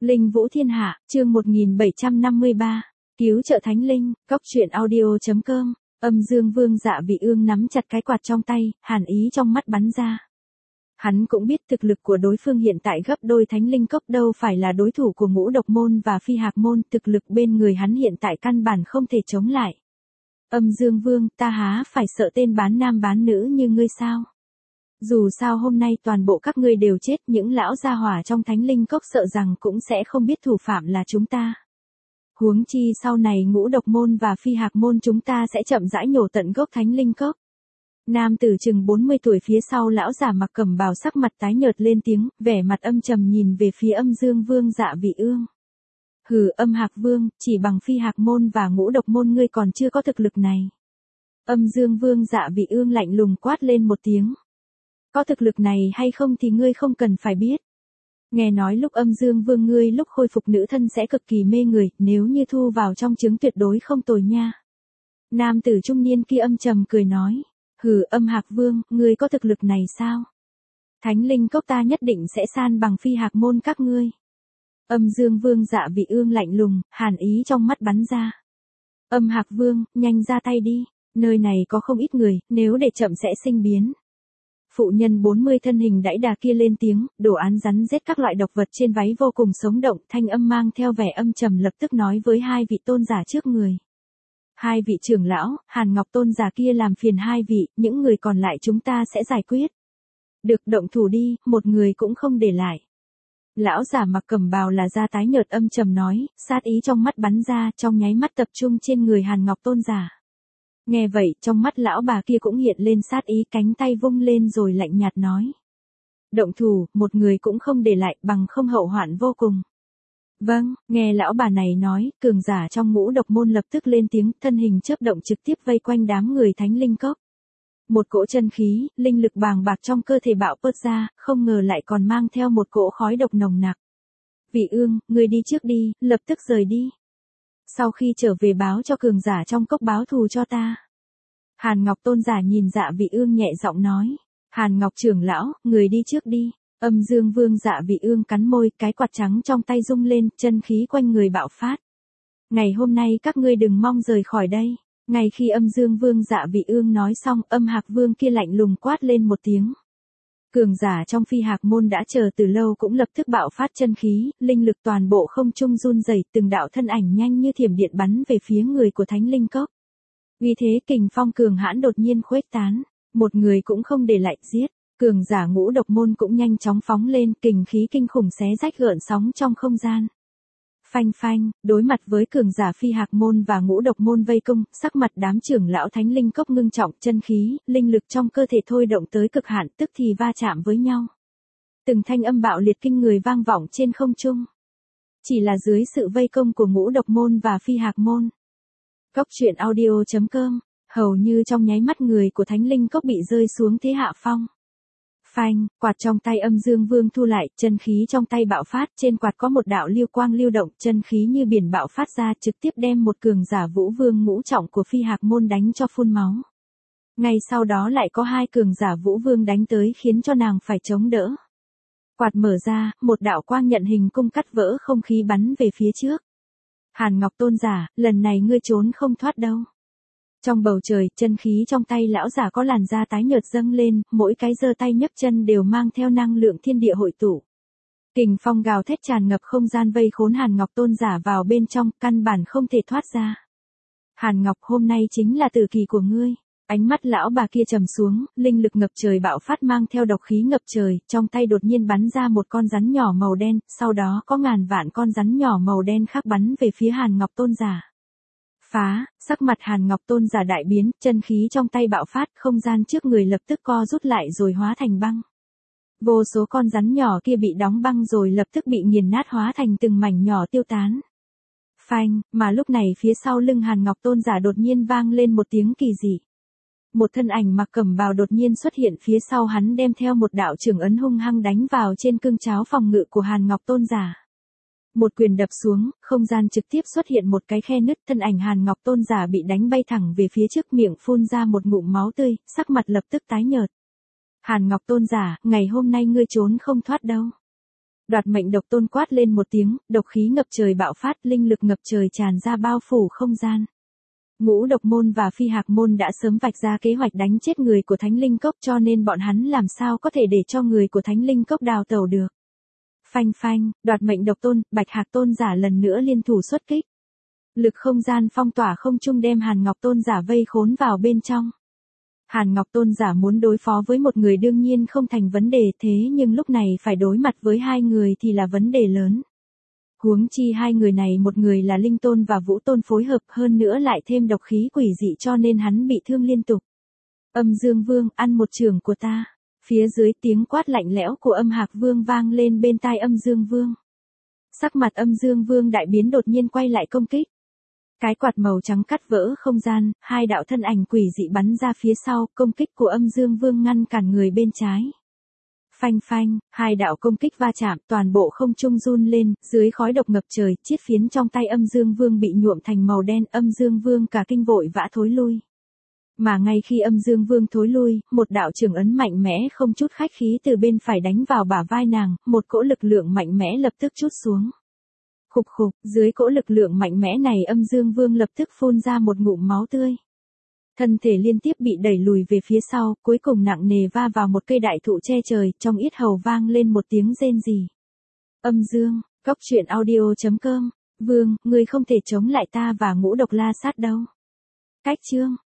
Linh Vũ Thiên Hạ, chương 1753. Cứu trợ Thánh Linh, Cóc truyện audio.com. Âm Dương Vương Dạ Vị Ương nắm chặt cái quạt trong tay, hàn ý trong mắt bắn ra. Hắn cũng biết thực lực của đối phương hiện tại gấp đôi Thánh Linh Cốc đâu phải là đối thủ của Ngũ Độc Môn và Phi Hạc Môn, thực lực bên người hắn hiện tại căn bản không thể chống lại. Âm Dương Vương, ta há phải sợ tên bán nam bán nữ như ngươi sao? Dù sao hôm nay toàn bộ các ngươi đều chết, những lão gia hỏa trong Thánh Linh Cốc sợ rằng cũng sẽ không biết thủ phạm là chúng ta. Huống chi sau này Ngũ Độc Môn và Phi Hạc Môn chúng ta sẽ chậm rãi nhổ tận gốc Thánh Linh Cốc. Nam tử chừng 40 tuổi phía sau lão giả mặc cẩm bào sắc mặt tái nhợt lên tiếng, vẻ mặt âm trầm nhìn về phía Âm Dương Vương Dạ Vị Ương. Hừ, Âm Hạc Vương, chỉ bằng Phi Hạc Môn và Ngũ Độc Môn ngươi còn chưa có thực lực này. Âm Dương Vương Dạ Vị Ương lạnh lùng quát lên một tiếng. Có thực lực này hay không thì ngươi không cần phải biết. Nghe nói lúc Âm Dương Vương ngươi lúc khôi phục nữ thân sẽ cực kỳ mê người, nếu như thu vào trong trứng tuyệt đối không tồi nha. Nam tử trung niên kia âm trầm cười nói. Hừ, Âm Hạc Vương, ngươi có thực lực này sao? Thánh Linh Cốc ta nhất định sẽ san bằng Phi Hạc Môn các ngươi. Âm Dương Vương Dạ Vị Ương lạnh lùng, hàn ý trong mắt bắn ra. Âm Hạc Vương, nhanh ra tay đi, nơi này có không ít người, nếu để chậm sẽ sinh biến. Phụ nhân 40 thân hình đãi đà kia lên tiếng, đồ án rắn rết các loại độc vật trên váy vô cùng sống động, thanh âm mang theo vẻ âm trầm lập tức nói với hai vị tôn giả trước người. Hai vị trưởng lão, Hàn Ngọc tôn giả kia làm phiền hai vị, những người còn lại chúng ta sẽ giải quyết. Được, động thủ đi, một người cũng không để lại. Lão giả mặc cẩm bào là da tái nhợt âm trầm nói, sát ý trong mắt bắn ra, trong nháy mắt tập trung trên người Hàn Ngọc tôn giả. Nghe vậy, trong mắt lão bà kia cũng hiện lên sát ý, cánh tay vung lên rồi lạnh nhạt nói. Động thủ, một người cũng không để lại, bằng không hậu hoạn vô cùng. Vâng, nghe lão bà này nói, cường giả trong Ngũ Độc Môn lập tức lên tiếng, thân hình chớp động trực tiếp vây quanh đám người Thánh Linh Cốc. Một cỗ chân khí, linh lực bàng bạc trong cơ thể bạo bớt ra, không ngờ lại còn mang theo một cỗ khói độc nồng nặc. Vị Ương, người đi trước đi, lập tức rời đi. Sau khi trở về báo cho cường giả trong cốc báo thù cho ta. Hàn Ngọc tôn giả nhìn Dạ Vị Ương nhẹ giọng nói. Hàn Ngọc trưởng lão, người đi trước đi. Âm Dương Vương Dạ Vị Ương cắn môi, cái quạt trắng trong tay rung lên, chân khí quanh người bạo phát. Ngày hôm nay các ngươi đừng mong rời khỏi đây. Ngay khi Âm Dương Vương Dạ Vị Ương nói xong, Âm Hạc Vương kia lạnh lùng quát lên một tiếng. Cường giả trong Phi Hạc Môn đã chờ từ lâu cũng lập tức bạo phát chân khí, linh lực toàn bộ không trung run rẩy, từng đạo thân ảnh nhanh như thiểm điện bắn về phía người của Thánh Linh Cốc. Vì thế kình phong cường hãn đột nhiên khuếch tán, một người cũng không để lại, giết. Cường giả Ngũ Độc Môn cũng nhanh chóng phóng lên, kình khí kinh khủng xé rách gợn sóng trong không gian. Phanh phanh, đối mặt với cường giả Phi Hạc Môn và Ngũ Độc Môn vây công, sắc mặt đám trưởng lão Thánh Linh Cốc ngưng trọng, chân khí, linh lực trong cơ thể thôi động tới cực hạn, tức thì va chạm với nhau. Từng thanh âm bạo liệt kinh người vang vọng trên không trung. Chỉ là dưới sự vây công của Ngũ Độc Môn và Phi Hạc Môn. Cóc truyện audio.com, hầu như trong nháy mắt người của Thánh Linh Cốc bị rơi xuống thế hạ phong. Phanh, quạt trong tay Âm Dương Vương thu lại, chân khí trong tay bạo phát, trên quạt có một đạo lưu quang lưu động, chân khí như biển bạo phát ra, trực tiếp đem một cường giả Vũ Vương ngũ trọng của Phi Hạc Môn đánh cho phun máu. Ngay sau đó lại có hai cường giả Vũ Vương đánh tới khiến cho nàng phải chống đỡ. Quạt mở ra, một đạo quang nhận hình cung cắt vỡ không khí bắn về phía trước. Hàn Ngọc tôn giả, lần này ngươi trốn không thoát đâu. Trong bầu trời, chân khí trong tay lão giả có làn da tái nhợt dâng lên, mỗi cái giơ tay nhấc chân đều mang theo năng lượng thiên địa hội tụ. Kình phong gào thét tràn ngập không gian vây khốn Hàn Ngọc tôn giả vào bên trong, căn bản không thể thoát ra. Hàn Ngọc, hôm nay chính là tử kỳ của ngươi. Ánh mắt lão bà kia trầm xuống, linh lực ngập trời bạo phát mang theo độc khí ngập trời, trong tay đột nhiên bắn ra một con rắn nhỏ màu đen, sau đó có ngàn vạn con rắn nhỏ màu đen khác bắn về phía Hàn Ngọc tôn giả. Phá, sắc mặt Hàn Ngọc tôn giả đại biến, chân khí trong tay bạo phát, không gian trước người lập tức co rút lại rồi hóa thành băng. Vô số con rắn nhỏ kia bị đóng băng rồi lập tức bị nghiền nát hóa thành từng mảnh nhỏ tiêu tán. Phanh, mà lúc này phía sau lưng Hàn Ngọc tôn giả đột nhiên vang lên một tiếng kỳ dị. Một thân ảnh mặc cẩm bào đột nhiên xuất hiện phía sau hắn, đem theo một đạo trường ấn hung hăng đánh vào trên cương cháo phòng ngự của Hàn Ngọc tôn giả. Một quyền đập xuống, không gian trực tiếp xuất hiện một cái khe nứt, thân ảnh Hàn Ngọc tôn giả bị đánh bay thẳng về phía trước, miệng phun ra một ngụm máu tươi, sắc mặt lập tức tái nhợt. Hàn Ngọc tôn giả, ngày hôm nay ngươi trốn không thoát đâu. Đoạt mệnh độc tôn quát lên một tiếng, độc khí ngập trời bạo phát, linh lực ngập trời tràn ra bao phủ không gian. Ngũ độc môn và phi hạc môn đã sớm vạch ra kế hoạch đánh chết người của Thánh Linh Cốc, cho nên bọn hắn làm sao có thể để cho người của Thánh Linh Cốc đào tẩu được. Phanh phanh, đoạt mệnh độc tôn, bạch hạc tôn giả lần nữa liên thủ xuất kích. Lực không gian phong tỏa không trung đem Hàn Ngọc tôn giả vây khốn vào bên trong. Hàn Ngọc tôn giả muốn đối phó với một người đương nhiên không thành vấn đề, thế nhưng lúc này phải đối mặt với hai người thì là vấn đề lớn. Huống chi hai người này, một người là Linh Tôn và Vũ Tôn phối hợp, hơn nữa lại thêm độc khí quỷ dị, cho nên hắn bị thương liên tục. Âm Dương Vương, ăn một chưởng của ta. Phía dưới tiếng quát lạnh lẽo của Âm Hạc Vương vang lên bên tai Âm Dương Vương. Sắc mặt Âm Dương Vương đại biến, đột nhiên quay lại công kích. Cái quạt màu trắng cắt vỡ không gian, hai đạo thân ảnh quỷ dị bắn ra phía sau, công kích của Âm Dương Vương ngăn cản người bên trái. Phanh phanh, hai đạo công kích va chạm, toàn bộ không trung run lên, dưới khói độc ngập trời, chiết phiến trong tay Âm Dương Vương bị nhuộm thành màu đen, Âm Dương Vương cả kinh vội vã thối lui. Mà ngay khi Âm Dương Vương thối lui, một đạo trường ấn mạnh mẽ không chút khách khí từ bên phải đánh vào bả vai nàng, một cỗ lực lượng mạnh mẽ lập tức trút xuống. Khục khục, dưới cỗ lực lượng mạnh mẽ này Âm Dương Vương lập tức phun ra một ngụm máu tươi. Thân thể liên tiếp bị đẩy lùi về phía sau, cuối cùng nặng nề va vào một cây đại thụ che trời, trong yết hầu vang lên một tiếng rên rỉ. Âm Dương, Cốc Truyện Audio.com, Vương, ngươi không thể chống lại ta và Ngũ Độc La Sát đâu. Cách chương